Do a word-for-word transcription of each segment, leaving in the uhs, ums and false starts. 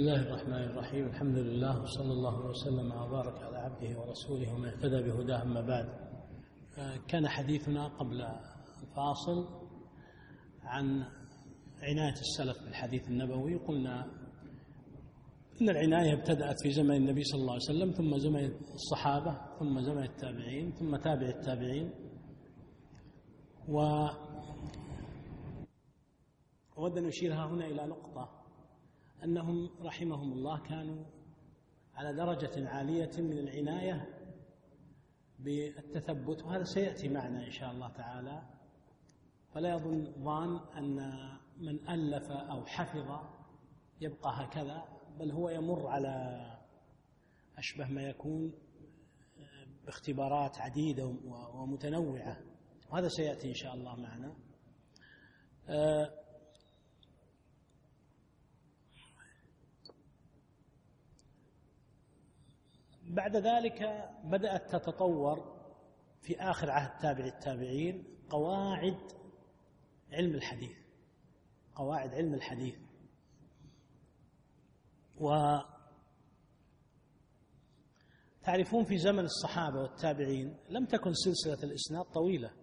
الله الرحمن الرحيم. الحمد لله وصلى الله وسلم وبارك على عبده ورسوله ومن اهتدى بهداه. أما بعد، كان حديثنا قبل الفاصل عن عناية السلف بالحديث النبوي. قلنا إن العناية ابتدأت في زمن النبي صلى الله عليه وسلم، ثم زمن الصحابة، ثم زمن التابعين، ثم تابع التابعين. وأود أن نشيرها هنا إلى نقطة، أنهم رحمهم الله كانوا على درجة عالية من العناية بالتثبت، وهذا سيأتي معنا إن شاء الله تعالى. فلا يظن ظان أن من ألف أو حفظ يبقى هكذا، بل هو يمر على أشبه ما يكون باختبارات عديدة ومتنوعة، وهذا سيأتي إن شاء الله معنا. بعد ذلك بدأت تتطور في آخر عهد تابع التابعين قواعد علم الحديث، قواعد علم الحديث. وتعرفون في زمن الصحابة والتابعين لم تكن سلسلة الإسناد طويلة،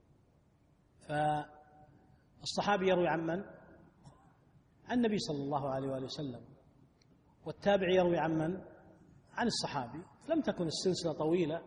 فالصحابي يروي عن من؟ عن النبي صلى الله عليه وآله وسلم، والتابع يروي عن من؟ عن الصحابي. لم تكن السلسلة طويلة،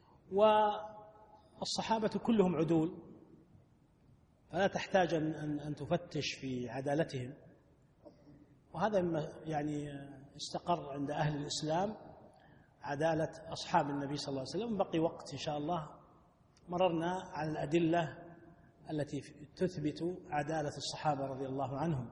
والصحابة كلهم عدول، فلا تحتاج أن أن تفتش في عدالتهم. وهذا يعني استقر عند أهل الإسلام عدالة أصحاب النبي صلى الله عليه وسلم. بقي وقت إن شاء الله مررنا على الأدلة التي تثبت عدالة الصحابة رضي الله عنهم.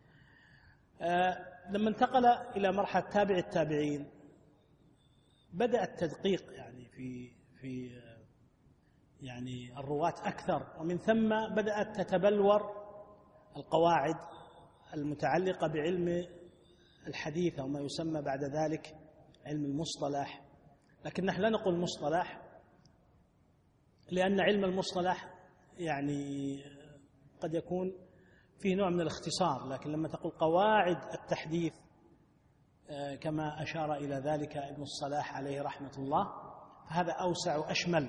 لما انتقل إلى مرحلة تابع التابعين بدأ التدقيق يعني في في يعني الرواة أكثر، ومن ثم بدأت تتبلور القواعد المتعلقة بعلم الحديث أو ما يسمى بعد ذلك علم المصطلح. لكن نحن لا نقول مصطلح، لأن علم المصطلح يعني قد يكون فيه نوع من الاختصار، لكن لما تقول قواعد التحديث كما أشار إلى ذلك ابن الصلاح عليه رحمة الله، فهذا أوسع وأشمل.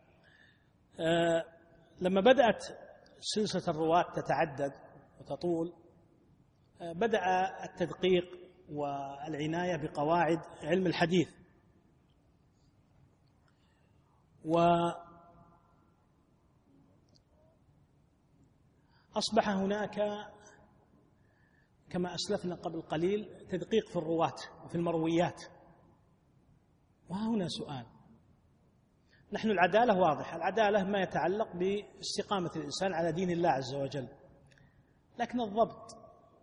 لما بدأت سلسلة الرواة تتعدد وتطول، بدأ التدقيق والعناية بقواعد علم الحديث. وأصبح هناك كما أسلفنا قبل قليل تدقيق في الرواة وفي المرويات. وهنا سؤال، نحن العدالة واضحة، العدالة ما يتعلق باستقامة الإنسان على دين الله عز وجل، لكن الضبط،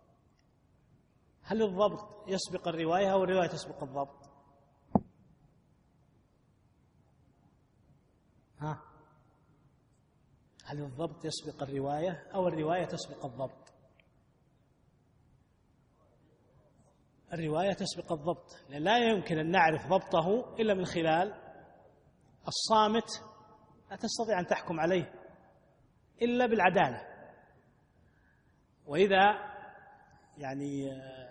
هل الضبط يسبق الرواية أو الرواية تسبق الضبط؟ ها؟ هل الضبط يسبق الرواية أو الرواية تسبق الضبط؟ الرواية تسبق الضبط، لأن لا يمكن أن نعرف ضبطه إلا من خلال الصامت. لا تستطيع أن تحكم عليه إلا بالعدالة. وإذا يعني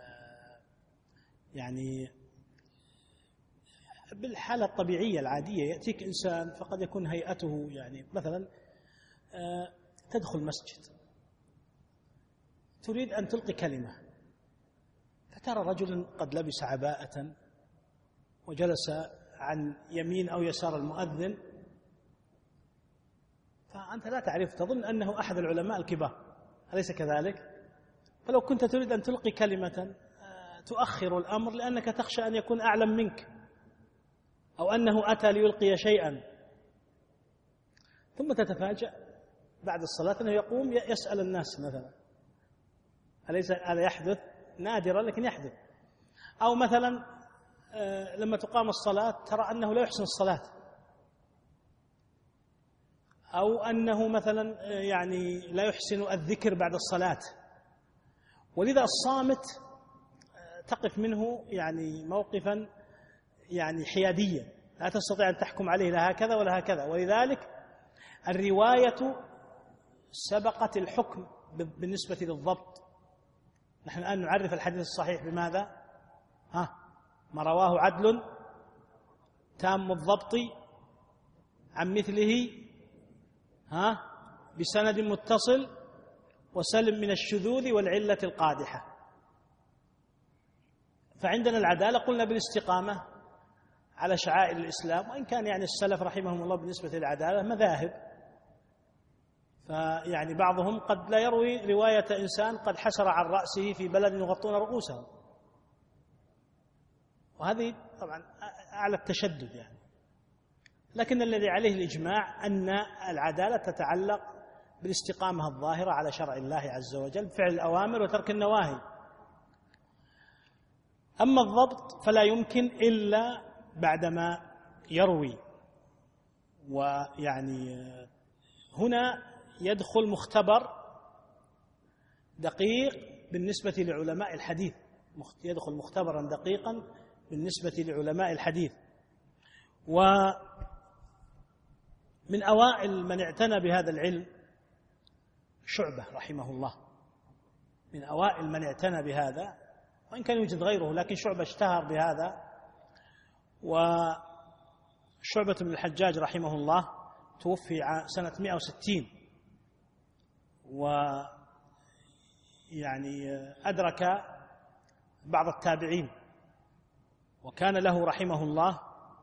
يعني بالحالة الطبيعية العادية يأتيك إنسان فقد يكون هيئته يعني مثلا تدخل مسجد تريد أن تلقي كلمة، فترى رجلا قد لبس عباءة وجلس عن يمين أو يسار المؤذن، فأنت لا تعرف، تظن أنه أحد العلماء الكبار، أليس كذلك؟ فلو كنت تريد أن تلقي كلمة تؤخر الأمر لأنك تخشى أن يكون أعلم منك أو أنه أتى ليلقي شيئا، ثم تتفاجأ بعد الصلاة أنه يقوم يسأل الناس مثلا. أليس هذا يحدث؟ نادرا لكن يحدث. أو مثلا لما تقام الصلاة ترى أنه لا يحسن الصلاة، أو أنه مثلا يعني لا يحسن الذكر بعد الصلاة، ولذا الصامت تقف منه يعني موقفا يعني حياديا، لا تستطيع أن تحكم عليه لا هكذا ولا هكذا. ولذلك الرواية سبقت الحكم بالنسبة للضبط. نحن الآن نعرف الحديث الصحيح بماذا؟ ها ما رواه عدل تام الضبط عن مثله ها بسند متصل وسلم من الشذوذ والعلة القادحة. فعندنا العدالة قلنا بالاستقامة على شعائر الإسلام، وإن كان يعني السلف رحمهم الله بالنسبة للعدالة مذاهب، فيعني بعضهم قد لا يروي رواية إنسان قد حسر عن رأسه في بلد يغطون رؤوسهم، وهذه طبعا أعلى التشدد يعني. لكن الذي عليه الإجماع أن العدالة تتعلق بالاستقامة الظاهرة على شرع الله عز وجل بفعل الأوامر وترك النواهي. أما الضبط فلا يمكن إلا بعدما يروي، ويعني هنا يدخل مختبر دقيق بالنسبة لعلماء الحديث، يدخل مختبرا دقيقا بالنسبة لعلماء الحديث. ومن أوائل من اعتنى بهذا العلم شعبة رحمه الله، من أوائل من اعتنى بهذا، وإن كان يوجد غيره لكن شعبة اشتهر بهذا. وشعبة بن الحجاج رحمه الله توفي سنة مئة وستين، ويعني أدرك بعض التابعين، وكان له رحمه الله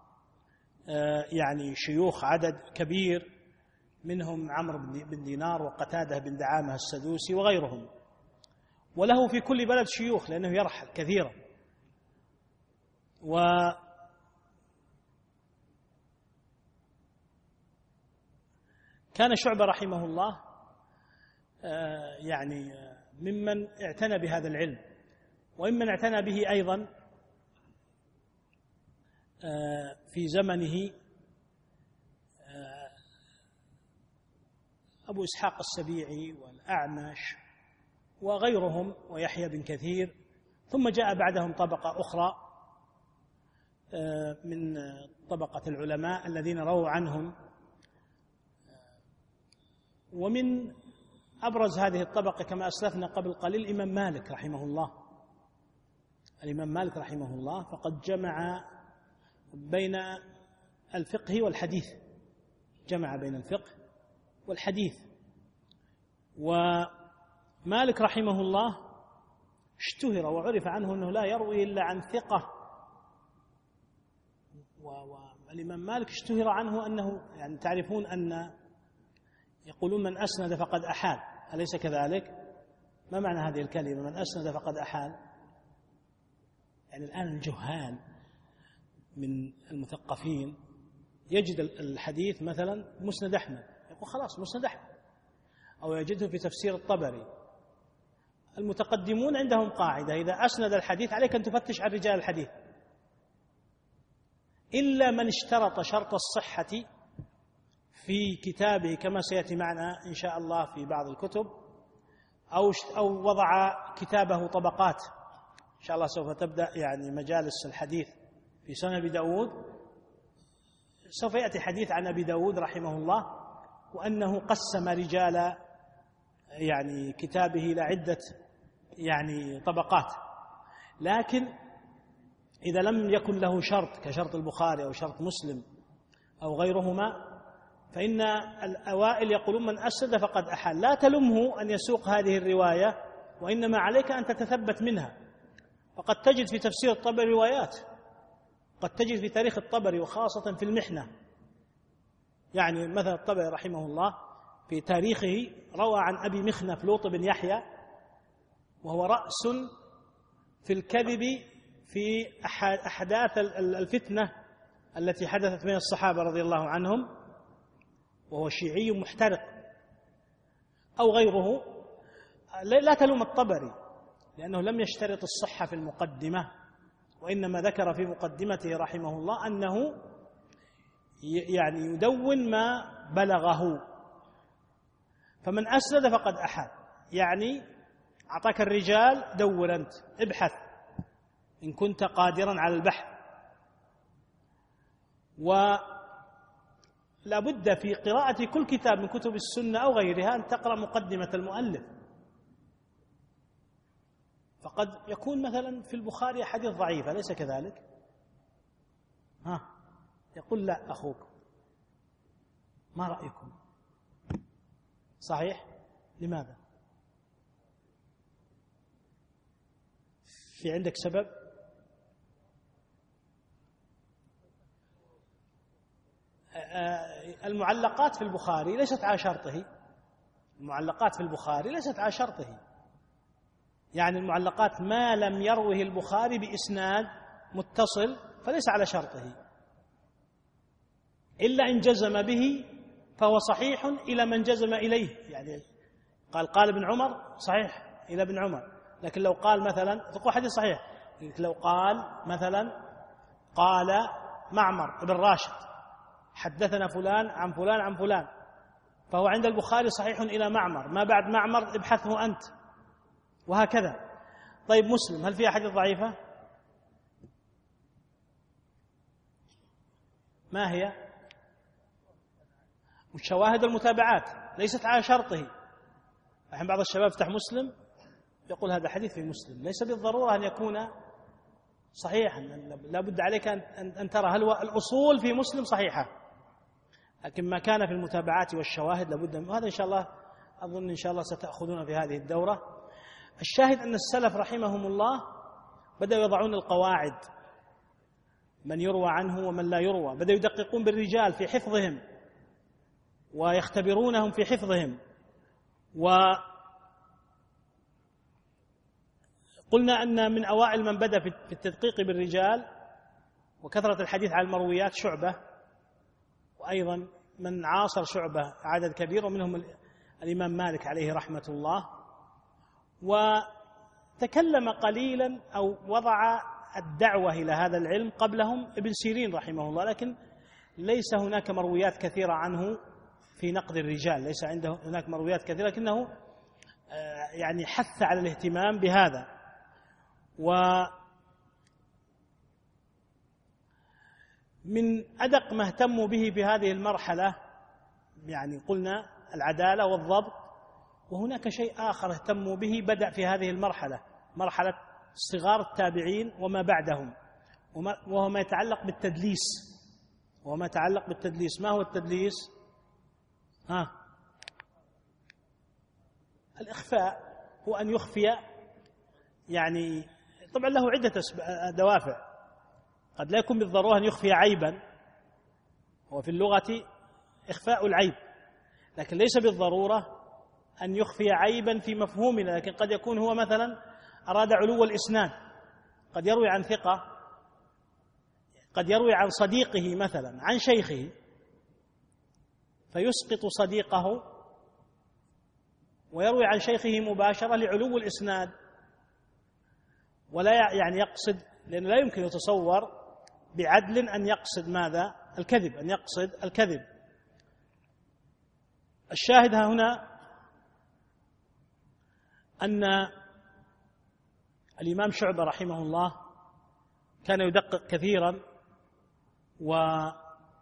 يعني شيوخ عدد كبير، منهم عمرو بن دينار وقتادة بن دعامة السدوسي وغيرهم، وله في كل بلد شيوخ لأنه يرحل كثيرا. وكان شعبة رحمه الله يعني ممن اعتنى بهذا العلم، وممن اعتنى به أيضا في زمنه أبو إسحاق السبيعي والأعمش وغيرهم ويحيى بن كثير، ثم جاء بعدهم طبقة أخرى من طبقة العلماء الذين رووا عنهم. ومن أبرز هذه الطبقة كما أسلفنا قبل قليل الإمام مالك رحمه الله. الإمام مالك رحمه الله فقد جمع بين الفقه والحديث، جمع بين الفقه والحديث. ومالك رحمه الله اشتهر وعرف عنه أنه لا يروي إلا عن ثقة، والإمام مالك اشتهر عنه أنه يعني تعرفون أن يقولون من أسند فقد أحال، أليس كذلك؟ ما معنى هذه الكلمة من أسند فقد أحال؟ يعني الآن الجهال من المثقفين يجد الحديث مثلا مسند أحمد يقول خلاص مسند أحمد، أو يجده في تفسير الطبري. المتقدمون عندهم قاعدة إذا أسند الحديث عليك أن تفتش عن رجال الحديث، إلا من اشترط شرط الصحة في كتابه كما سيأتي معنا إن شاء الله في بعض الكتب، أو أو وضع كتابه طبقات. إن شاء الله سوف تبدأ يعني مجالس الحديث في سنن أبي داود، سوف يأتي حديث عن أبي داود رحمه الله، وأنه قسم رجال يعني كتابه إلى عدة يعني طبقات. لكن إذا لم يكن له شرط كشرط البخاري أو شرط مسلم أو غيرهما، فإن الأوائل يقولون من أسند فقد أحال. لا تلمه أن يسوق هذه الرواية، وإنما عليك أن تتثبت منها. فقد تجد في تفسير الطبري روايات، قد تجد في تاريخ الطبري وخاصة في المحنة. يعني مثلا الطبري رحمه الله في تاريخه روى عن أبي مخنف لوط بن يحيى، وهو رأس في الكذب في أحداث الفتنة التي حدثت بين الصحابة رضي الله عنهم، وهو شيعي محترق أو غيره. لا تلوم الطبري لأنه لم يشترط الصحة في المقدمة، وإنما ذكر في مقدمته رحمه الله أنه يعني يدون ما بلغه. فمن أسند فقد أحال، يعني أعطاك الرجال دون أنت ابحث إن كنت قادرا على البحث. ولا بد في قراءة كل كتاب من كتب السنة أو غيرها أن تقرأ مقدمة المؤلف، فقد يكون مثلا في البخاري أحاديث ضعيفة، ليس كذلك؟ ها يقول لا أخوك، ما رأيكم؟ صحيح؟ لماذا؟ في عندك سبب؟ المعلقات في البخاري ليست على شرطه، المعلقات في البخاري ليست على شرطه، يعني المعلقات ما لم يروه البخاري بإسناد متصل فليس على شرطه، إلا إن جزم به فهو صحيح إلى من جزم إليه، يعني قال قال ابن عمر صحيح إلى ابن عمر، لكن لو قال مثلا تقول حديث صحيح، لو قال مثلا قال معمر بن راشد حدثنا فلان عن فلان عن فلان، فهو عند البخاري صحيح إلى معمر، ما بعد معمر ابحثه أنت، وهكذا. طيب مسلم هل فيها حديث ضعيفة؟ ما هي؟ والشواهد المتابعات ليست على شرطه. الحين بعض الشباب يفتح مسلم يقول هذا حديث في مسلم، ليس بالضرورة أن يكون صحيحا، لا بد عليك أن ترى هل الأصول في مسلم صحيحة، لكن ما كان في المتابعات والشواهد لابد من، وهذا إن شاء الله أظن إن شاء الله ستأخذون في هذه الدورة. الشاهد أن السلف رحمهم الله بدأوا يضعون القواعد، من يروى عنه ومن لا يروى، بدأوا يدققون بالرجال في حفظهم ويختبرونهم في حفظهم. وقلنا أن من أوائل من بدأ في التدقيق بالرجال وكثرة الحديث عن المرويات شعبة، وأيضا من عاصر شعبة عدد كبير ومنهم الإمام مالك عليه رحمة الله، وتكلم قليلا أو وضع الدعوة إلى هذا العلم قبلهم ابن سيرين رحمه الله، لكن ليس هناك مرويات كثيرة عنه في نقد الرجال، ليس عنده هناك مرويات كثيرة، لكنه يعني حث على الاهتمام بهذا. ومن أدق ما اهتموا به في هذه المرحلة يعني قلنا العدالة والضبط، وهناك شيء آخر اهتموا به بدأ في هذه المرحلة، مرحلة صغار التابعين وما بعدهم، وهو ما يتعلق بالتدليس، وهو ما يتعلق بالتدليس. ما هو التدليس؟ ها الإخفاء هو أن يخفي، يعني طبعا له عدة دوافع، قد لا يكون بالضرورة أن يخفي عيبا، هو في اللغة إخفاء العيب، لكن ليس بالضرورة أن يخفي عيبا في مفهومنا، لكن قد يكون هو مثلا أراد علو الإسناد، قد يروي عن ثقة، قد يروي عن صديقه مثلا عن شيخه فيسقط صديقه ويروي عن شيخه مباشرة لعلو الإسناد، ولا يعني يقصد، لأنه لا يمكن يتصور بعدل أن يقصد ماذا؟ الكذب، أن يقصد الكذب. الشاهد هنا أن الإمام شعبة رحمه الله كان يدقق كثيرا، وهو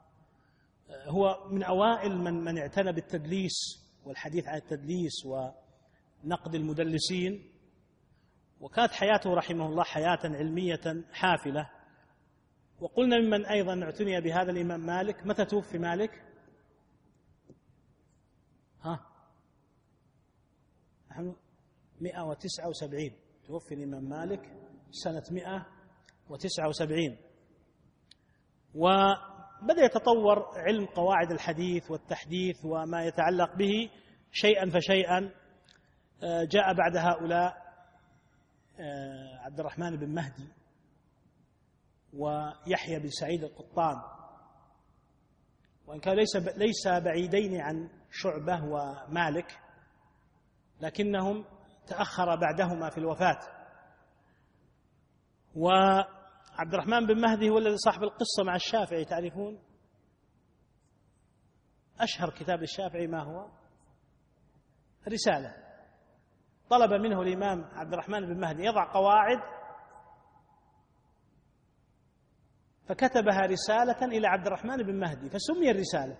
من أوائل من من اعتنى بالتدليس والحديث عن التدليس ونقد المدلسين، وكانت حياته رحمه الله حياة علمية حافلة. وقلنا ممن أيضا اعتني بهذا الإمام مالك. متى توفي مالك؟ ها نحن مئة وتسعة وسبعين توفي الإمام مالك سنة مئة وتسعة وسبعين، وبدأ يتطور علم قواعد الحديث والتحديث وما يتعلق به شيئا فشيئا. جاء بعد هؤلاء عبد الرحمن بن مهدي ويحيى بن سعيد القطان، وإن كان ليس ليس بعيدين عن شعبة ومالك، لكنهم تأخر بعدهما في الوفاة. وعبد الرحمن بن مهدي هو الذي صاحب القصة مع الشافعي، تعرفون أشهر كتاب الشافعي ما هو؟ رسالة. طلب منه الإمام عبد الرحمن بن مهدي يضع قواعد، فكتبها رسالة إلى عبد الرحمن بن مهدي فسمي الرسالة،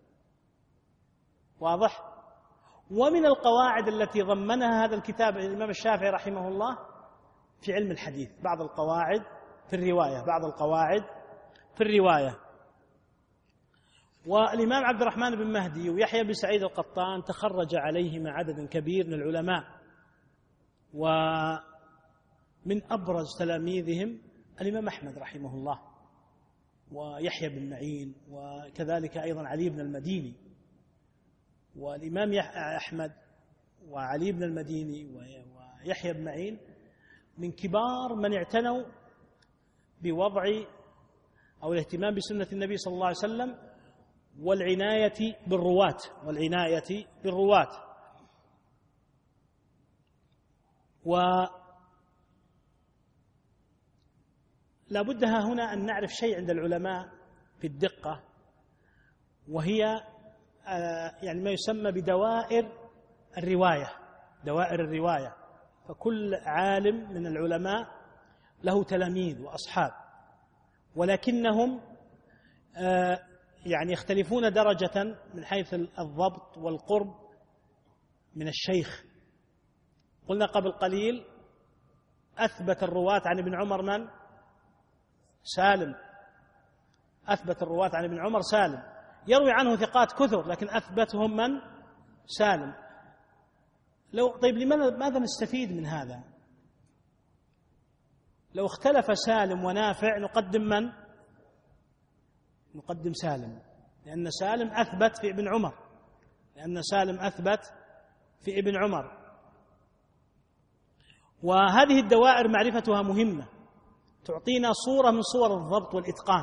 واضح؟ ومن القواعد التي ضمنها هذا الكتاب الإمام الشافعي رحمه الله في علم الحديث، بعض القواعد في الرواية، بعض القواعد في الرواية. والإمام عبد الرحمن بن مهدي ويحيى بن سعيد القطان تخرج عليهما عدد كبير من العلماء، ومن أبرز تلاميذهم الإمام أحمد رحمه الله، ويحيى بن معين، وكذلك أيضا علي بن المديني. والإمام أحمد وعلي بن المديني ويحيى بن معين من كبار من اعتنوا بوضع أو الاهتمام بسنة النبي صلى الله عليه وسلم والعناية بالرواة والعناية بالرواة ولا بد هنا أن نعرف شيء عند العلماء في الدقة، وهي يعني ما يسمى بدوائر الرواية. دوائر الرواية، فكل عالم من العلماء له تلاميذ وأصحاب، ولكنهم يعني يختلفون درجة من حيث الضبط والقرب من الشيخ. قلنا قبل قليل أثبت الرواة عن ابن عمر من؟ سالم. أثبت الرواة عن ابن عمر سالم، يروي عنه ثقات كثر، لكن أثبتهم من؟ سالم. لو طيب لماذا ماذا نستفيد من هذا؟ لو اختلف سالم ونافع نقدم من؟ نقدم سالم، لأن سالم أثبت في ابن عمر، لأن سالم أثبت في ابن عمر. وهذه الدوائر معرفتها مهمة، تعطينا صورة من صور الضبط والإتقان،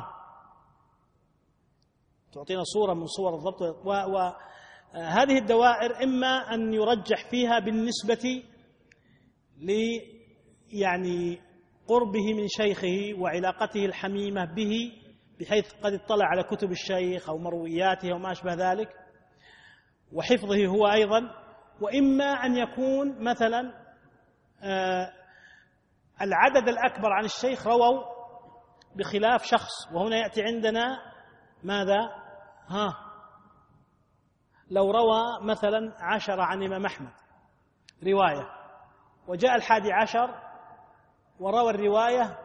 تعطينا صورة من صور الضبط. وهذه الدوائر إما أن يرجح فيها بالنسبة ل يعني قربه من شيخه وعلاقته الحميمة به، بحيث قد اطلع على كتب الشيخ أو مروياته أو ما أشبه ذلك، وحفظه هو أيضا. وإما أن يكون مثلا آه العدد الأكبر عن الشيخ رووا بخلاف شخص، وهنا يأتي عندنا ماذا؟ ها لو روى مثلا عشرة عن إمام أحمد رواية، وجاء الحادي عشر وروى الرواية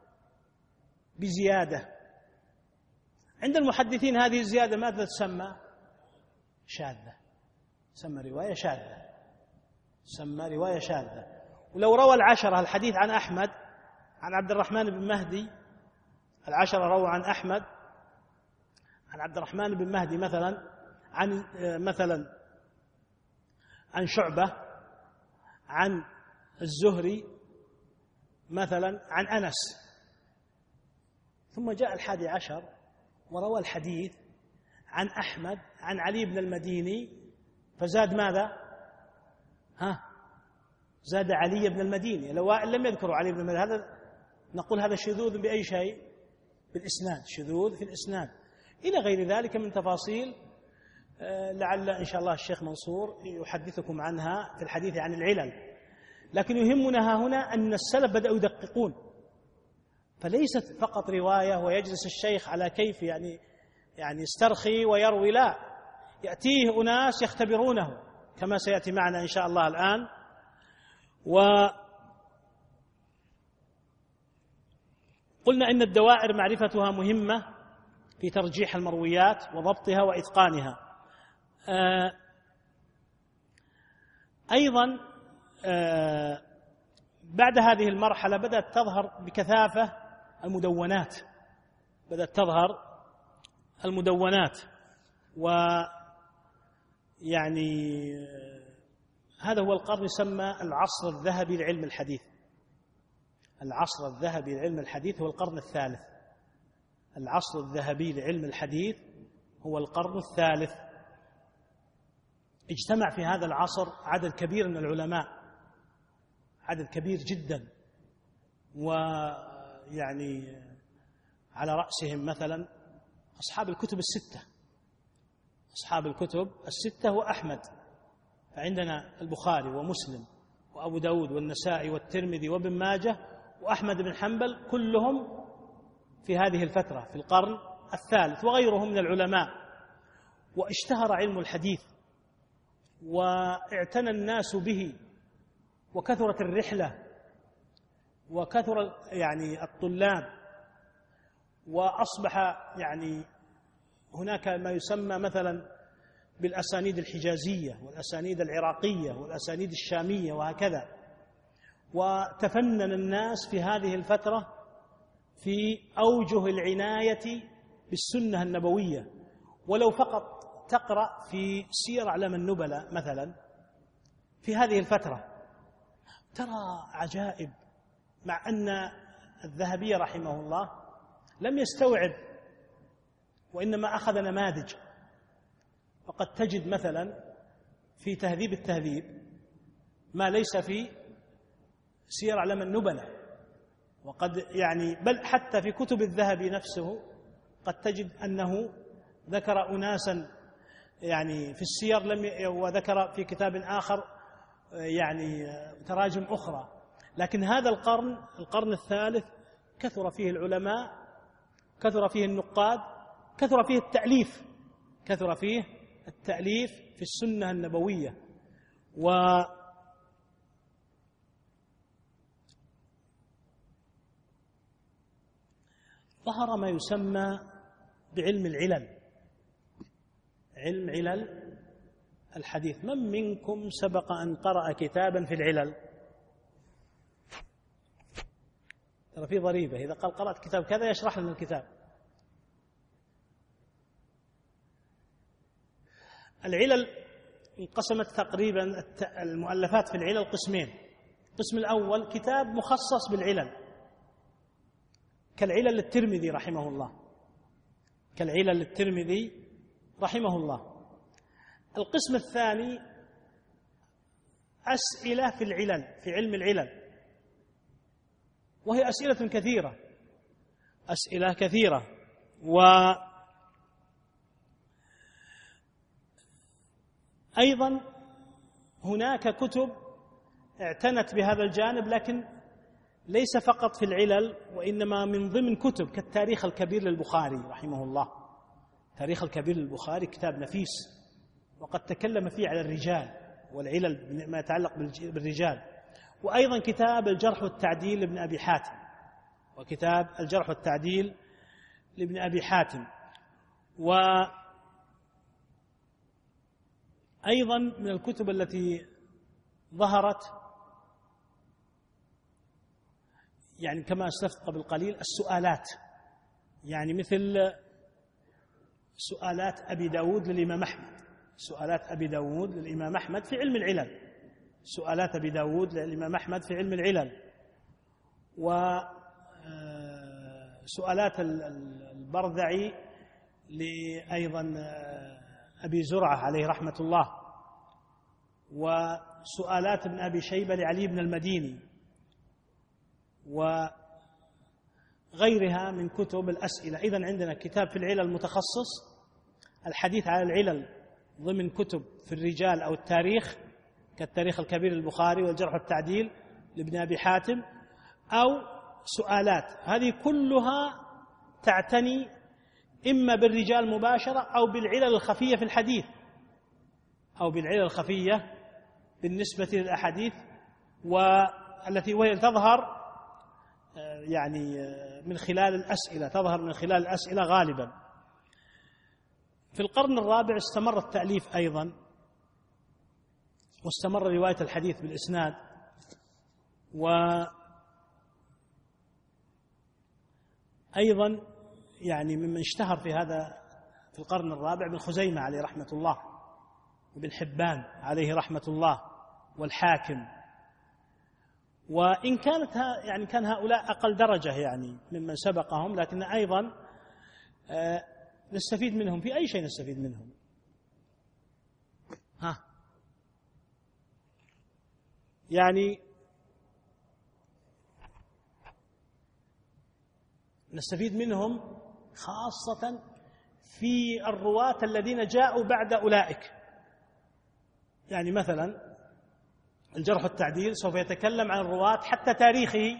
بزيادة، عند المحدثين هذه الزيادة ماذا تسمى؟ شاذة، تسمى رواية شاذة، تسمى رواية شاذة. ولو روى العشرة الحديث عن أحمد عن عبد الرحمن بن مهدي، العشرة روى عن أحمد عن عبد الرحمن بن مهدي مثلا عن مثلا عن شعبة عن الزهري مثلا عن أنس، ثم جاء الحادي عشر وروى الحديث عن أحمد عن علي بن المديني، فزاد ماذا؟ ها زاد علي بن المديني، لو لم يذكروا علي بن المديني هذا نقول هذا شذوذ بأي شيء؟ بالإسناد، شذوذ في الإسناد، إلى غير ذلك من تفاصيل لعل إن شاء الله الشيخ منصور يحدثكم عنها في الحديث عن العلل. لكن يهمنا هنا أن السلف بدأوا يدققون، فليست فقط رواية ويجلس الشيخ على كيف يعني يعني يسترخي ويروي، لا، يأتيه أناس يختبرونه كما سيأتي معنا إن شاء الله الآن. وقلنا إن الدوائر معرفتها مهمة في ترجيح المرويات وضبطها وإتقانها. آه أيضا آه بعد هذه المرحلة بدأت تظهر بكثافة المدونات، بدأت تظهر المدونات، ويعني هذا هو القرن يسمى العصر الذهبي لعلم الحديث. العصر الذهبي لعلم الحديث هو القرن الثالث. العصر الذهبي لعلم الحديث هو القرن الثالث. اجتمع في هذا العصر عدد كبير من العلماء، عدد كبير جدا، ويعني على رأسهم مثلا أصحاب الكتب الستة، أصحاب الكتب الستة وأحمد، فعندنا البخاري ومسلم وأبو داود والنسائي والترمذي وابن ماجه وأحمد بن حنبل، كلهم في هذه الفترة في القرن الثالث، وغيرهم من العلماء. واشتهر علم الحديث واعتنى الناس به، وكثرت الرحلة وكثر يعني الطلاب، وأصبح يعني هناك ما يسمى مثلا بالأسانيد الحجازية والأسانيد العراقية والأسانيد الشامية وهكذا. وتفنن الناس في هذه الفترة في أوجه العناية بالسنة النبوية. ولو فقط تقرأ في سير أعلام النبلاء مثلا في هذه الفترة ترى عجائب، مع أن الذهبي رحمه الله لم يستوعب وإنما أخذ نماذج. وقد تجد مثلا في تهذيب التهذيب ما ليس في سير أعلام النبلاء، وقد يعني بل حتى في كتب الذهبي نفسه قد تجد أنه ذكر أناسا يعني في السير لم وذكر في كتاب آخر يعني تراجم أخرى. لكن هذا القرن القرن الثالث كثر فيه العلماء، كثر فيه النقاد، كثر فيه التأليف، كثر فيه التأليف في السنة النبوية. وظهر ما يسمى بعلم العلل، علم علل الحديث. من منكم سبق أن قرأ كتابا في العلل؟ ترى في ضريبة، إذا قال قرأت كتاب كذا يشرح لنا الكتاب. العلل انقسمت تقريبا المؤلفات في العلل قسمين. القسم الأول كتاب مخصص بالعلل كالعلل للترمذي رحمه الله، كالعلل للترمذي رحمه الله. القسم الثاني أسئلة في العلل، في علم العلل، وهي أسئلة كثيرة، أسئلة كثيرة. وأيضا هناك كتب اعتنت بهذا الجانب، لكن ليس فقط في العلل وإنما من ضمن كتب كالتاريخ الكبير للبخاري رحمه الله. تاريخ الكبير للبخاري كتاب نفيس، وقد تكلم فيه على الرجال والعلل ما يتعلق بالرجال. وأيضا كتاب الجرح والتعديل لابن أبي حاتم، وكتاب الجرح والتعديل لابن أبي حاتم. وأيضا من الكتب التي ظهرت يعني كما أسلفت قبل قليل السؤالات، يعني مثل سؤالات أبي داود للإمام أحمد، سؤالات أبي داود للإمام أحمد في علم العلل، سؤالات أبي داود للإمام أحمد في علم العلل. وسؤالات البرذعي لأيضا أبي زرعة عليه رحمة الله، وسؤالات ابن أبي شيبة لعلي بن المديني، وغيرها من كتب الأسئلة. إذن عندنا كتاب في العلل المتخصص، الحديث على العلل ضمن كتب في الرجال أو التاريخ كالتاريخ الكبير للبخاري والجرح والتعديل لابن أبي حاتم، أو سؤالات. هذه كلها تعتني إما بالرجال مباشرة أو بالعلل الخفية في الحديث، أو بالعلل الخفية بالنسبة للأحاديث، والتي وهي تظهر يعني من خلال الأسئلة، تظهر من خلال الأسئلة غالبا. في القرن الرابع استمر التأليف أيضا، واستمر رواية الحديث بالإسناد. وأيضا يعني ممن اشتهر في هذا في القرن الرابع ابن خزيمة عليه رحمة الله، وابن حبان عليه رحمة الله، والحاكم. وإن كانت يعني كان هؤلاء أقل درجة يعني ممن سبقهم، لكن أيضا نستفيد منهم. في أي شيء نستفيد منهم؟ ها يعني نستفيد منهم خاصة في الرواة الذين جاءوا بعد أولئك. يعني مثلا الجرح والتعديل سوف يتكلم عن الرواة حتى تاريخه،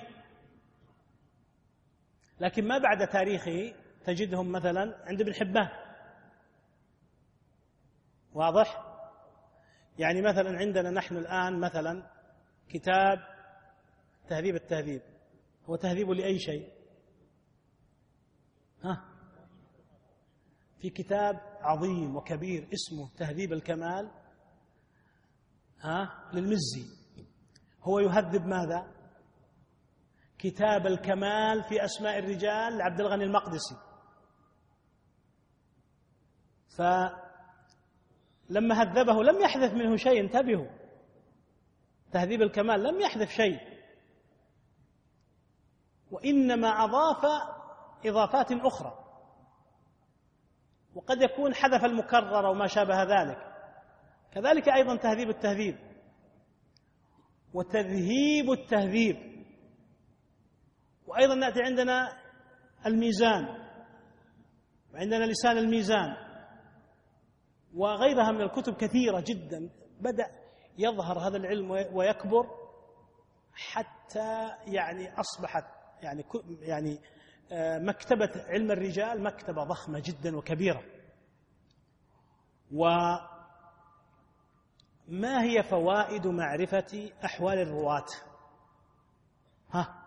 لكن ما بعد تاريخه تجدهم مثلا عند ابن حبان. واضح؟ يعني مثلا عندنا نحن الآن مثلا كتاب تهذيب التهذيب هو تهذيب لأي شيء؟ ها؟ في كتاب عظيم وكبير اسمه تهذيب الكمال ها للمزي، هو يهذب ماذا؟ كتاب الكمال في أسماء الرجال لعبد الغني المقدسي. فلما هذبه لم يحذف منه شيء، انتبهوا، تهذيب الكمال لم يحذف شيء، وإنما أضاف إضافات أخرى، وقد يكون حذف المكرر وما شابه ذلك. كذلك أيضا تهذيب التهذيب وتذهيب التهذيب. وأيضا نأتي عندنا الميزان، وعندنا لسان الميزان، وغيرها من الكتب كثيرة جدا. بدأ يظهر هذا العلم ويكبر حتى يعني أصبحت يعني يعني مكتبة علم الرجال مكتبة ضخمة جدا وكبيرة. وما هي فوائد معرفة أحوال الرواة؟ ها؟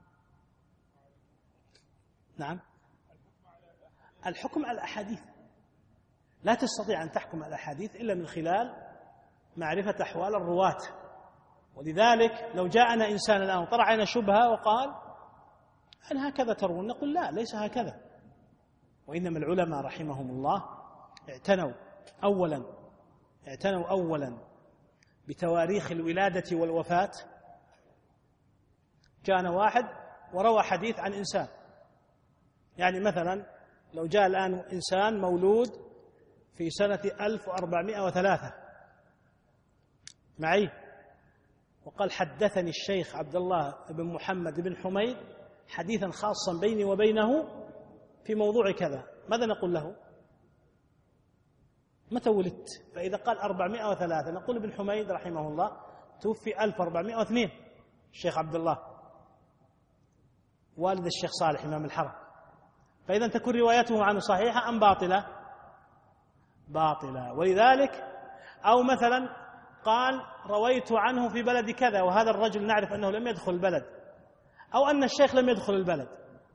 نعم، الحكم على الأحاديث. لا تستطيع أن تحكم على الأحاديث إلا من خلال معرفة أحوال الرواة. ولذلك لو جاءنا إنسان الآن وطرح علينا شبهة وقال هل هكذا ترون؟ نقول لا، ليس هكذا. وإنما العلماء رحمهم الله اعتنوا أولا اعتنوا أولا بتواريخ الولادة والوفاة. جاءنا واحد وروى حديث عن إنسان، يعني مثلا لو جاء الآن إنسان مولود في سنة ألف وأربعمائة وثلاثة معي وقال حدثني الشيخ عبد الله بن محمد بن حميد حديثا خاصا بيني وبينه في موضوع كذا، ماذا نقول له؟ متى ولدت؟ فإذا قال أربعمائة وثلاثة نقول ابن حميد رحمه الله توفي ألف وأربعمائة واثنين، الشيخ عبد الله والد الشيخ صالح إمام الحرم. فإذا تكون روايته عنه صحيحة أم باطلة؟ باطلة. ولذلك أو مثلا قال رويت عنه في بلد كذا، وهذا الرجل نعرف أنه لم يدخل البلد، أو أن الشيخ لم يدخل البلد.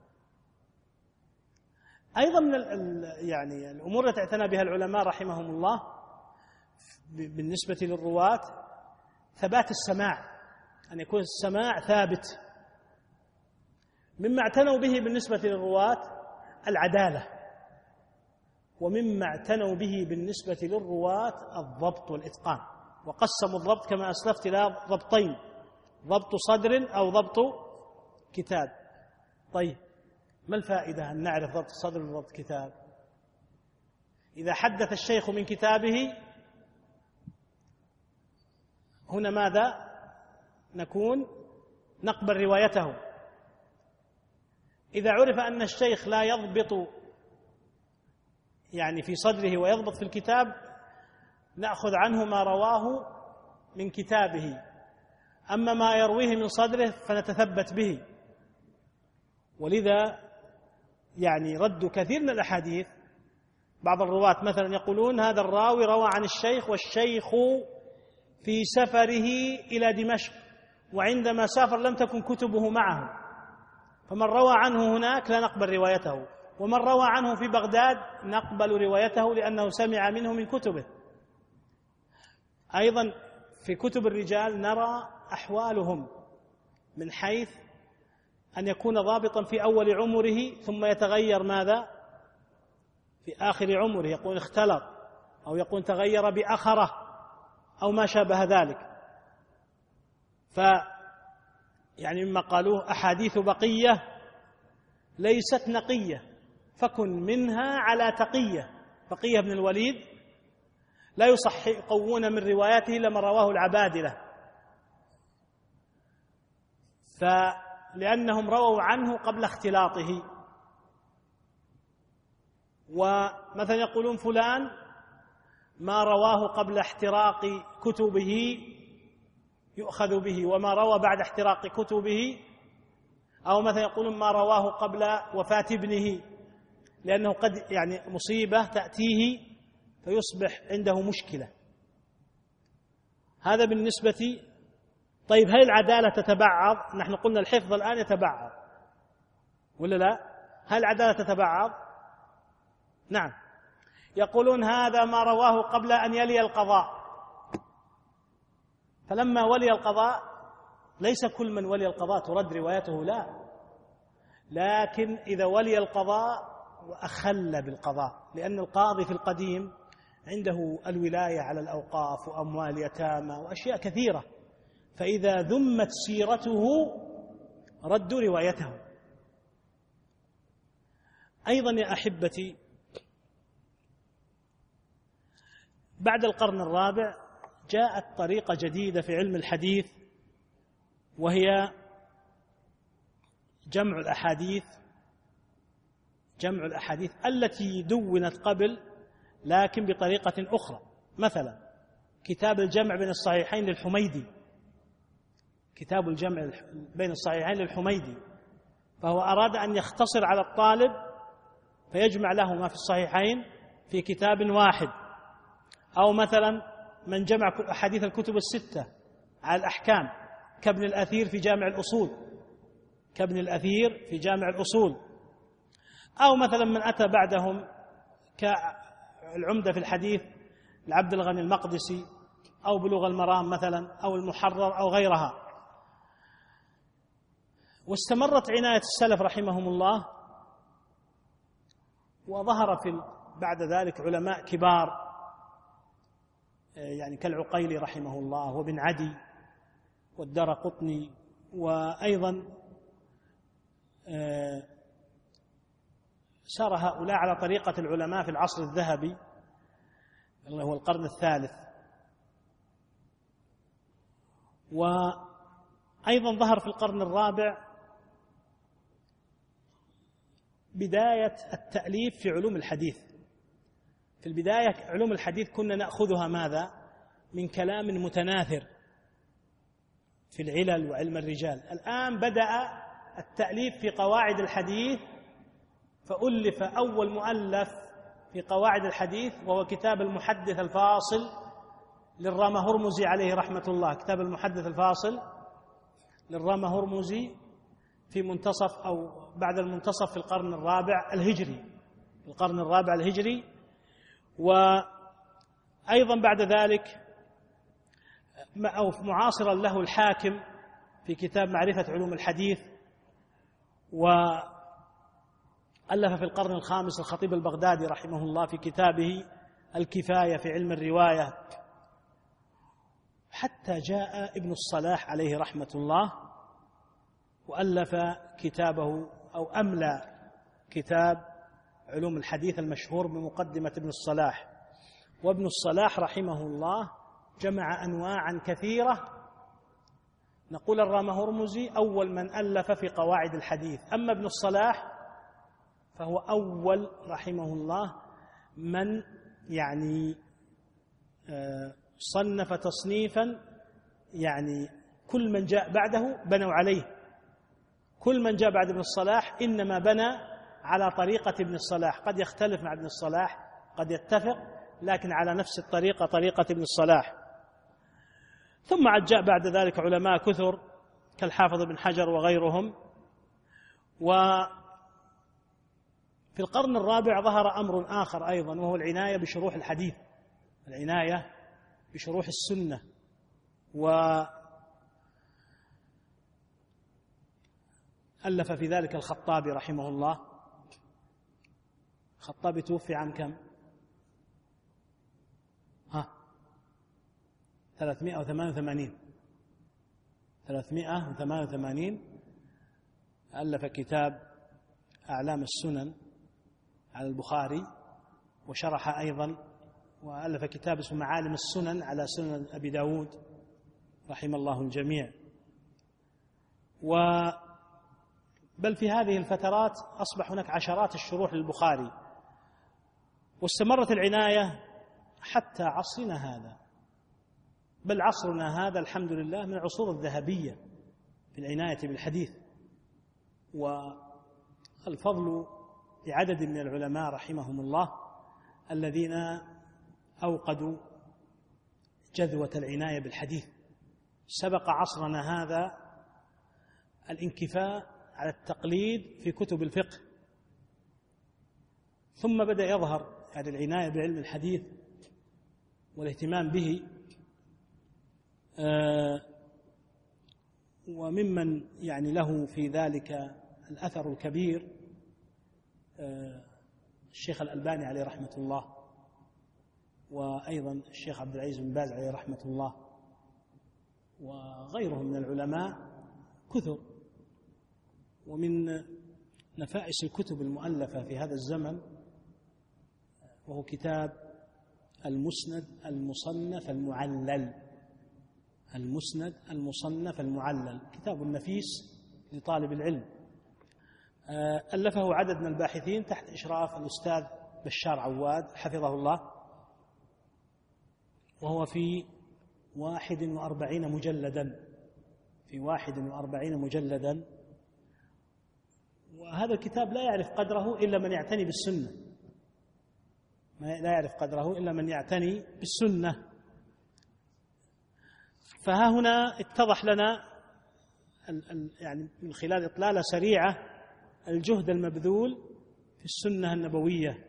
أيضا من يعني الأمور التي اعتنى بها العلماء رحمهم الله بالنسبة للرواة ثبات السماع، أن يكون السماع ثابت. مما اعتنوا به بالنسبة للرواة العدالة، ومما اعتنوا به بالنسبة للرواة الضبط والإتقان. وقسموا الضبط كما أسلفت إلى ضبطين: ضبط صدر أو ضبط كتاب. طيب، ما الفائدة أن نعرف ضبط صدر وضبط كتاب؟ إذا حدث الشيخ من كتابه هنا ماذا نكون؟ نقبل روايته. إذا عرف أن الشيخ لا يضبط يعني في صدره ويضبط في الكتاب نأخذ عنه ما رواه من كتابه، أما ما يرويه من صدره فنتثبت به. ولذا يعني ردوا كثير من الأحاديث. بعض الرواة مثلا يقولون هذا الراوي روى عن الشيخ والشيخ في سفره إلى دمشق، وعندما سافر لم تكن كتبه معه، فمن روى عنه هناك لا نقبل روايته، ومن روى عنه في بغداد نقبل روايته لأنه سمع منه من كتبه. أيضا في كتب الرجال نرى أحوالهم من حيث أن يكون ضابطا في أول عمره ثم يتغير ماذا؟ في آخر عمره، يكون اختلط أو يكون تغير بأخره أو ما شابه ذلك. ف يعني مما قالوه أحاديث بقية ليست نقية، فكن منها على تقية. بقية بن الوليد لا يصح يقوون من رواياته لما رواه العبادلة، فلأنهم رووا عنه قبل اختلاطه. ومثلا يقولون فلان ما رواه قبل احتراق كتبه يؤخذ به، وما روى بعد احتراق كتبه، أو مثلا يقولون ما رواه قبل وفاة ابنه، لأنه قد يعني مصيبة تأتيه فيصبح عنده مشكلة. هذا بالنسبة. طيب، هل العدالة تتبعض؟ نحن قلنا الحفظ الآن يتبعض، ولا لا؟ هل العدالة تتبعض؟ نعم. يقولون هذا ما رواه قبل أن يلي القضاء، فلما ولي القضاء ليس كل من ولي القضاء ترد روايته، لا، لكن إذا ولي القضاء وأخل بالقضاء، لأن القاضي في القديم عنده الولاية على الأوقاف وأموال يتامى وأشياء كثيرة، فإذا ذمت سيرته ردوا روايته. أيضا يا أحبتي، بعد القرن الرابع جاءت طريقة جديدة في علم الحديث، وهي جمع الأحاديث جمع الأحاديث التي دونت قبل لكن بطريقة أخرى. مثلا كتاب الجمع بين الصحيحين للحميدي، كتاب الجمع بين الصحيحين للحميدي، فهو أراد أن يختصر على الطالب فيجمع له ما في الصحيحين في كتاب واحد. أو مثلا من جمع أحاديث الكتب الستة على الأحكام كابن الأثير في جامع الأصول كابن الأثير في جامع الأصول أو مثلا من أتى بعدهم كالعمدة في الحديث لعبد الغني المقدسي، أو بلوغ المرام مثلا، أو المحرر، أو غيرها. واستمرت عناية السلف رحمهم الله، وظهر في بعد ذلك علماء كبار يعني كالعقيلي رحمه الله وابن عدي والدرقطني، وأيضا سار هؤلاء على طريقة العلماء في العصر الذهبي اللي هو القرن الثالث. وأيضا ظهر في القرن الرابع بداية التأليف في علوم الحديث. في البداية علوم الحديث كنا نأخذها ماذا؟ من كلام متناثر في العلل وعلم الرجال. الآن بدأ التأليف في قواعد الحديث، فألف أول مؤلف في قواعد الحديث وهو كتاب المحدث الفاصل للرامة هرمزي عليه رحمة الله. كتاب المحدث الفاصل للرامة هرمزي في منتصف أو بعد المنتصف في القرن الرابع الهجري القرن الرابع الهجري وأيضا بعد ذلك أو معاصرا له الحاكم في كتاب معرفة علوم الحديث، وألف في القرن الخامس الخطيب البغدادي رحمه الله في كتابه الكفاية في علم الرواية، حتى جاء ابن الصلاح عليه رحمة الله وألف كتابه أو أملى كتاب علوم الحديث المشهور بمقدمة ابن الصلاح. وابن الصلاح رحمه الله جمع أنواعا كثيرة. نقول الرامة هرمزي أول من ألف في قواعد الحديث، أما ابن الصلاح فهو أول رحمه الله من يعني صنف تصنيفا يعني كل من جاء بعده بنوا عليه. كل من جاء بعد ابن الصلاح إنما بنى على طريقة ابن الصلاح، قد يختلف مع ابن الصلاح قد يتفق، لكن على نفس الطريقة طريقة ابن الصلاح. ثم جاء بعد ذلك علماء كثر كالحافظ بن حجر وغيرهم. وفي القرن الرابع ظهر أمر آخر أيضا، وهو العناية بشروح الحديث، العناية بشروح السنة. وألف في ذلك الخطابي رحمه الله. الخطابي توفي عام كم؟ ها ثلاثمائة وثمانية وثمانين ثلاثمائة وثمانية وثمانين ألف كتاب أعلام السنن على البخاري، وشرح أيضا وألف كتاب اسمه معالم السنن على سنن أبي داود رحم الله الجميع. و بل في هذه الفترات أصبح هناك عشرات الشروح للبخاري، واستمرت العناية حتى عصرنا هذا. بل عصرنا هذا الحمد لله من العصور الذهبية في العناية بالحديث، والفضل لعدد من العلماء رحمهم الله الذين أوقدوا جذوة العناية بالحديث. سبق عصرنا هذا الانكفاء على التقليد في كتب الفقه، ثم بدأ يظهر يعني العناية بعلم الحديث والاهتمام به. وممن يعني له في ذلك الأثر الكبير الشيخ الألباني عليه رحمة الله، وأيضا الشيخ عبد العزيز بن باز عليه رحمة الله، وغيرهم من العلماء كثر. ومن نفائس الكتب المؤلفة في هذا الزمن وهو كتاب المسند المصنف المعلل، المسند المصنف المعلل، كتاب نفيس لطالب العلم، ألفه عدد من الباحثين تحت إشراف الأستاذ بشار عواد حفظه الله، وهو في واحد وأربعين مجلدا في واحد وأربعين مجلدا. وهذا الكتاب لا يعرف قدره إلا من يعتني بالسنة، لا يعرف قدره إلا من يعتني بالسنة. فها هنا اتضح لنا يعني من خلال إطلالة سريعة الجهد المبذول في السنة النبوية.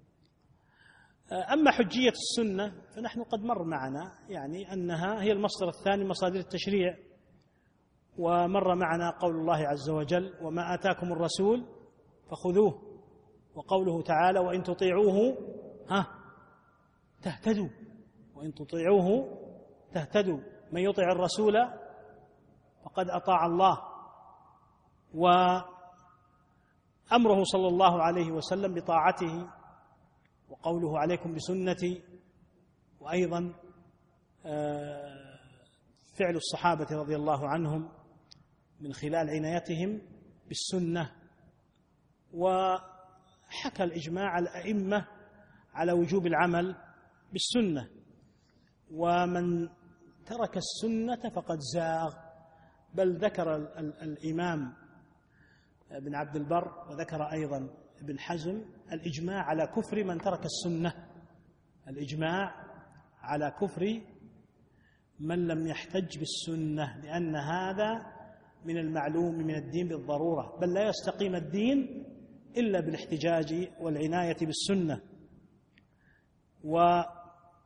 أما حجية السنة فنحن قد مر معنا يعني أنها هي المصدر الثاني من مصادر التشريع، ومر معنا قول الله عز وجل: وما آتاكم الرسول فخذوه، وقوله تعالى: وإن تطيعوه ها تهتدوا، وإن تطيعوه تهتدوا، من يطع الرسول فقد أطاع الله. وأمره صلى الله عليه وسلم بطاعته، وقوله: عليكم بسنتي، وأيضا فعل الصحابة رضي الله عنهم من خلال عنايتهم بالسنة. وحكى الإجماع الأئمة على وجوب العمل بالسنة، ومن ترك السنة فقد زاغ. بل ذكر الإمام ابن عبد البر وذكر أيضا ابن حزم الإجماع على كفر من ترك السنة، الإجماع على كفر من لم يحتج بالسنة، لأن هذا من المعلوم من الدين بالضرورة، بل لا يستقيم الدين إلا بالاحتجاج والعناية بالسنة. والله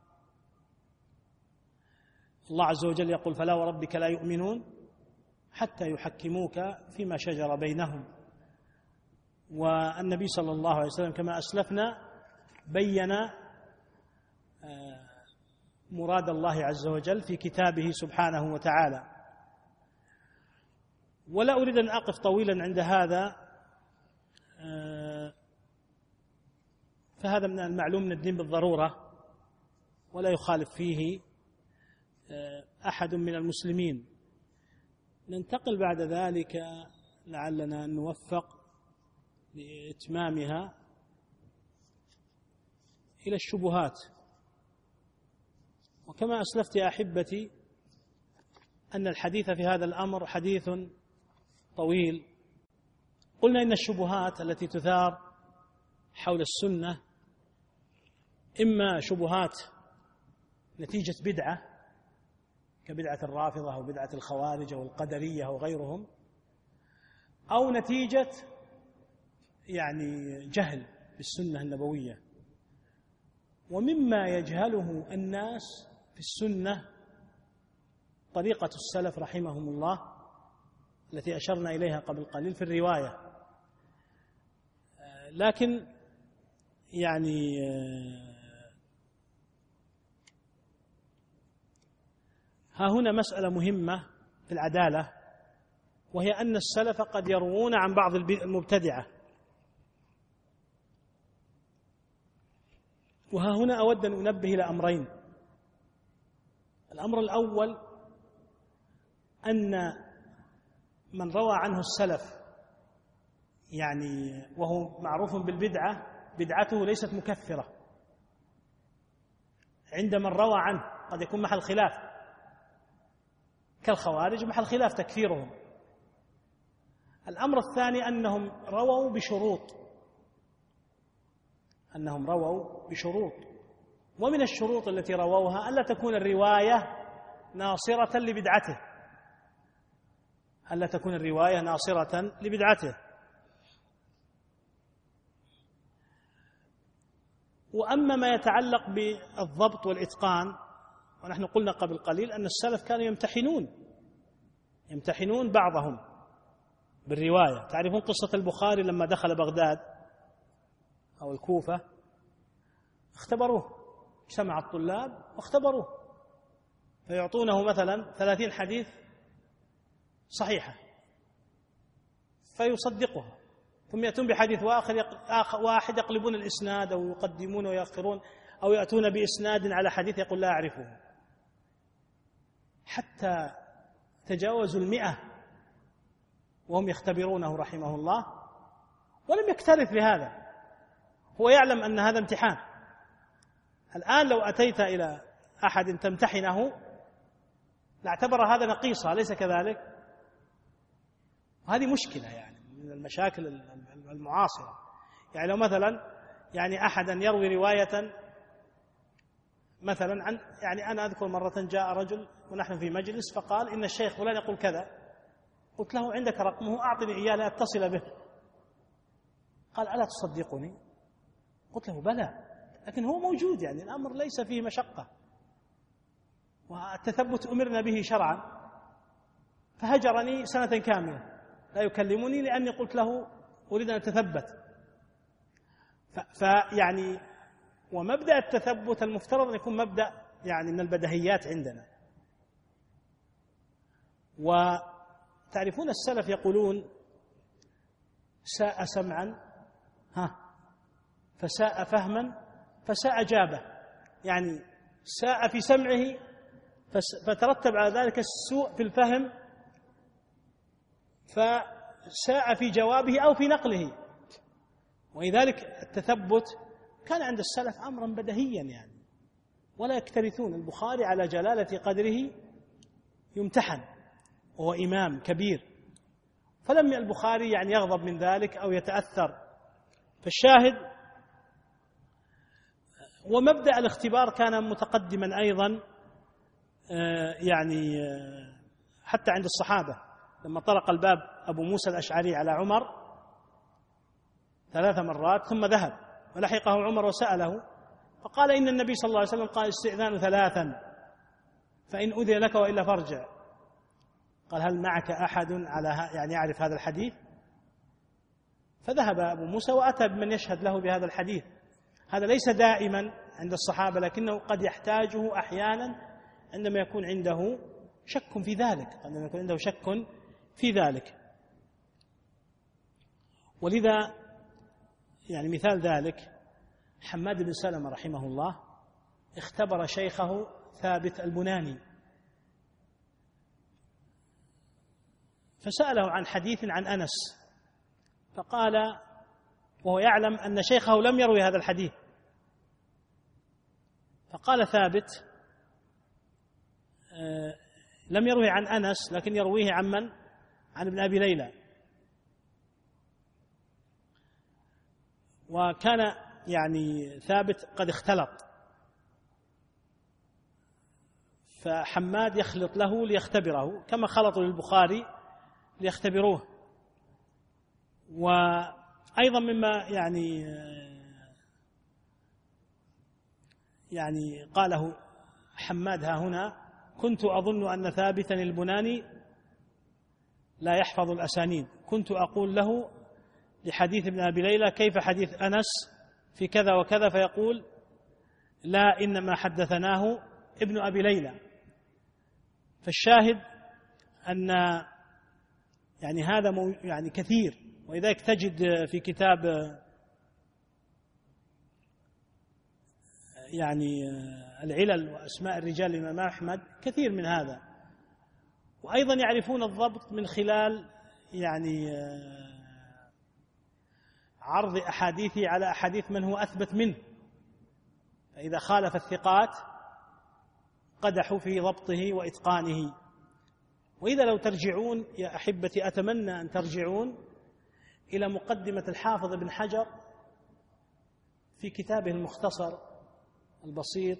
عز وجل يقول: فلا وربك لا يؤمنون حتى يحكموك فيما شجر بينهم. والنبي صلى الله عليه وسلم كما أسلفنا بين مراد الله عز وجل في كتابه سبحانه وتعالى. ولا أريد أن أقف طويلا عند هذا، فهذا من المعلوم من الدين بالضرورة ولا يخالف فيه أحد من المسلمين. ننتقل بعد ذلك لعلنا نوفق لإتمامها إلى الشبهات. وكما أسلفت يا أحبتي أن الحديث في هذا الأمر حديث طويل. قلنا إن الشبهات التي تثار حول السنة إما شبهات نتيجة بدعة كبدعة الرافضة أو بدعة الخوارج أو القدرية أو غيرهم، أو نتيجة يعني جهل بالسنة النبوية. ومما يجهله الناس في السنة طريقة السلف رحمهم الله التي أشرنا إليها قبل قليل في الرواية. لكن يعني ها هنا مسألة مهمة في العدالة، وهي أن السلف قد يروون عن بعض المبتدعة. وها هنا أود أن أنبه إلى أمرين. الأمر الأول أن من روى عنه السلف يعني وهو معروف بالبدعة، بدعته ليست مكفرة عند من روى عنه، قد يكون محل خلاف كالخوارج محل خلاف تكفيرهم. الأمر الثاني أنهم رووا بشروط أنهم رووا بشروط ومن الشروط التي رووها ألا تكون الرواية ناصرة لبدعته. ألا تكون الرواية ناصرة لبدعته. وأما ما يتعلق بالضبط والإتقان، ونحن قلنا قبل قليل أن السلف كانوا يمتحنون يمتحنون بعضهم بالرواية. تعرفون قصة البخاري لما دخل بغداد أو الكوفة اختبروه، اجتمع الطلاب واختبروه، فيعطونه مثلا ثلاثين حديث صحيحة فيصدقها، ثم يأتون بحديث واحد يقلبون الإسناد أو يقدمون ويأخرون، أو يأتون بإسناد على حديث يقول لا أعرفه، حتى تجاوزوا المئة وهم يختبرونه رحمه الله، ولم يكترث بهذا. هو يعلم أن هذا امتحان. الآن لو أتيت إلى أحد تمتحنه لاعتبر هذا نقيصة، أليس كذلك؟ وهذه مشكلة يعني من المشاكل المعاصرة. يعني لو مثلا يعني أحدا يروي رواية مثلا عن، يعني أنا أذكر مرة جاء رجل ونحن في مجلس فقال إن الشيخ فلان يقول كذا، قلت له عندك رقمه أعطني إياه لأتصل به، قال ألا تصدقني؟ قلت له بلى، لكن هو موجود، يعني الأمر ليس فيه مشقة، والتثبت أمرنا به شرعا. فهجرني سنة كاملة لا يكلمني لأني قلت له أريد أن أتثبت. فيعني ومبدأ التثبت المفترض أن يكون مبدأ يعني من البديهيات عندنا. وتعرفون السلف يقولون ساء سمعا ها فساء فهما فساء جابه، يعني ساء في سمعه فترتب على ذلك السوء في الفهم، فساء في جوابه أو في نقله. ولذلك التثبت كان عند السلف أمرا بديهيا يعني، ولا يكترثون. البخاري على جلالة قدره يمتحن وهو إمام كبير، فلم البخاري يعني يغضب من ذلك أو يتأثر. فالشاهد ومبدأ الاختبار كان متقدما أيضا يعني حتى عند الصحابة. لما طرق الباب أبو موسى الأشعري على عمر ثلاث مرات ثم ذهب ولحقه عمر وسأله، فقال إن النبي صلى الله عليه وسلم قال استئذان ثلاثا فإن أذن لك وإلا فارجع. قال هل معك أحد على يعني يعرف هذا الحديث؟ فذهب أبو موسى وأتى بمن يشهد له بهذا الحديث. هذا ليس دائما عند الصحابة، لكنه قد يحتاجه أحيانا عندما يكون عنده شك في ذلك، عندما يكون عنده شك في ذلك. ولذا يعني مثال ذلك حماد بن سلمة رحمه الله اختبر شيخه ثابت البناني، فسأله عن حديث عن أنس، فقال وهو يعلم أن شيخه لم يروي هذا الحديث، فقال ثابت آه لم يروي عن أنس لكن يرويه عن من؟ عن ابن أبي ليلى. وكان يعني ثابت قد اختلط، فحماد يخلط له ليختبره كما خلطوا للبخاري ليختبروه. وأيضا مما يعني يعني قاله حماد ها هنا كنت أظن أن ثابتا البناني لا يحفظ الأسانيد، كنت أقول له لحديث ابن أبي ليلى كيف حديث أنس في كذا وكذا، فيقول لا إنما حدثناه ابن أبي ليلى. فالشاهد أن يعني هذا يعني كثير، ولذلك تجد في كتاب يعني العلل وأسماء الرجال للإمام أحمد كثير من هذا. وأيضا يعرفون الضبط من خلال يعني عرض أحاديثه على أحاديث من هو أثبت منه، فإذا خالف الثقات قدحوا في ضبطه وإتقانه. وإذا لو ترجعون يا أحبتي أتمنى أن ترجعون إلى مقدمة الحافظ ابن حجر في كتابه المختصر البسيط،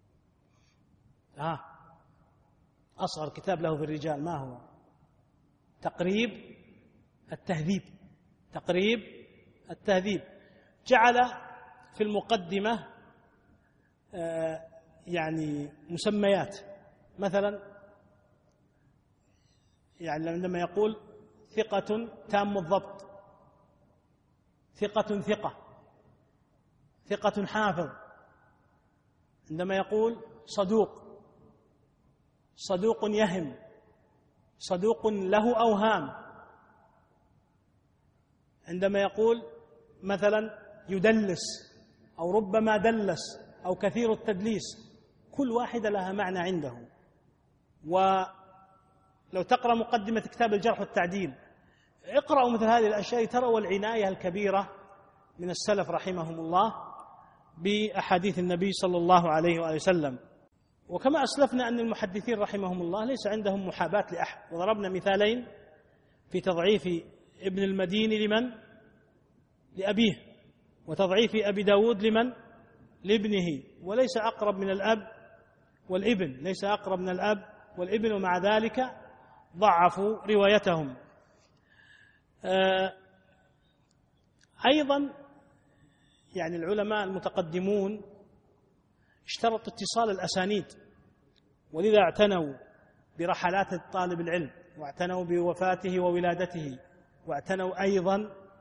ها أصغر كتاب له في الرجال ما هو؟ تقريب التهذيب، تقريب التهذيب. جعل في المقدمة يعني مسميات، مثلا يعني عندما يقول ثقة تام الضبط، ثقة ثقة، ثقة حافظ. عندما يقول صدوق، صدوق يهم، صدوق له أوهام. عندما يقول مثلا يدلس أو ربما دلس أو كثير التدليس، كل واحدة لها معنى عنده. ولو تقرأ مقدمة كتاب الجرح والتعديل، اقرأوا مثل هذه الأشياء تروا العناية الكبيرة من السلف رحمهم الله بأحاديث النبي صلى الله عليه وآله وسلم. وكما أسلفنا أن المحدثين رحمهم الله ليس عندهم محاباة لأحد، وضربنا مثالين في تضعيف ابن المديني لمن؟ لأبيه، وتضعيف أبي داود لمن؟ لابنه. وليس أقرب من الأب والابن، ليس أقرب من الأب والابن، ومع ذلك ضعفوا روايتهم. أيضا يعني العلماء المتقدمون اشترطوا اتصال الأسانيد، ولذا اعتنوا برحلات طالب العلم، واعتنوا بوفاته وولادته، واعتنوا أيضا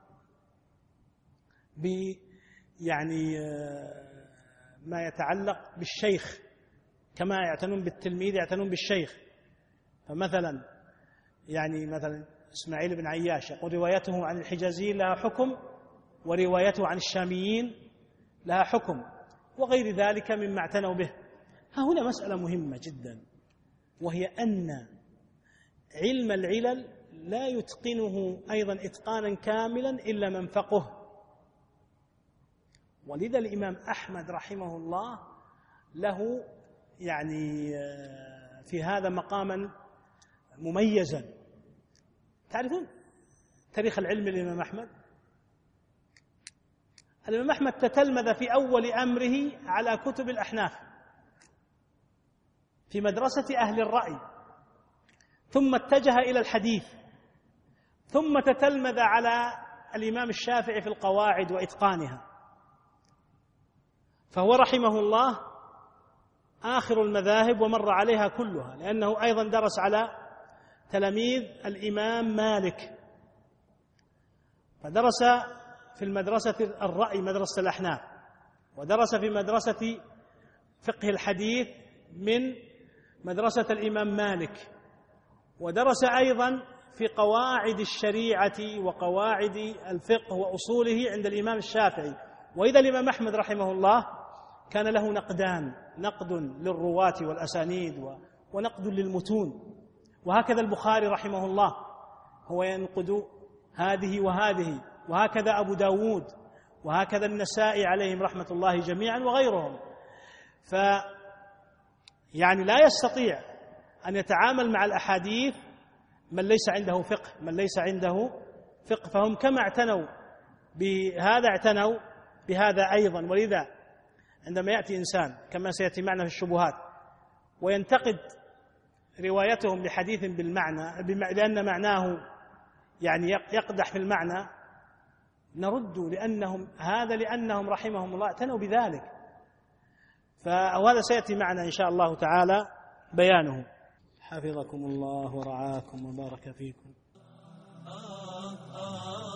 ب يعني ما يتعلق بالشيخ، كما يعتنون بالتلميذ يعتنون بالشيخ. فمثلا يعني مثلا إسماعيل بن عياش يقول روايته عن الحجازيين لها حكم، وروايته عن الشاميين لها حكم، وغير ذلك مما اعتنوا به. ها هنا مسألة مهمة جدا، وهي أن علم العلل لا يتقنه أيضا إتقانا كاملا إلا من فقه. ولذا الإمام أحمد رحمه الله له يعني في هذا مقاما مميزا. تعرفون تاريخ العلم للإمام أحمد؟ الإمام أحمد تتلمذ في أول أمره على كتب الأحناف في مدرسة أهل الرأي، ثم اتجه إلى الحديث، ثم تتلمذ على الإمام الشافعي في القواعد وإتقانها. فهو رحمه الله آخر المذاهب ومر عليها كلها، لأنه أيضا درس على تلاميذ الإمام مالك، فدرس في المدرسة الرأي مدرسة الأحناف، ودرس في مدرسة فقه الحديث من مدرسة الإمام مالك، ودرس أيضا في قواعد الشريعة وقواعد الفقه وأصوله عند الإمام الشافعي. وإذا الإمام أحمد رحمه الله كان له نقدان، نقد للرواة والأسانيد ونقد للمتون. وهكذا البخاري رحمه الله هو ينقد هذه وهذه، وهكذا أبو داود، وهكذا النسائي عليهم رحمة الله جميعا وغيرهم. ف يعني لا يستطيع أن يتعامل مع الأحاديث من ليس عنده فقه، من ليس عنده فقه. فهم كما اعتنوا بهذا اعتنوا بهذا أيضا. ولذا عندما يأتي إنسان كما سيأتي معنا في الشبهات وينتقد روايتهم لحديث بالمعنى لأن معناه يعني يقدح في المعنى، نرد لأنهم هذا لأنهم رحمهم الله اعتنوا بذلك. فهذا سيأتي معنا إن شاء الله تعالى بيانه. حفظكم الله ورعاكم وبارك فيكم.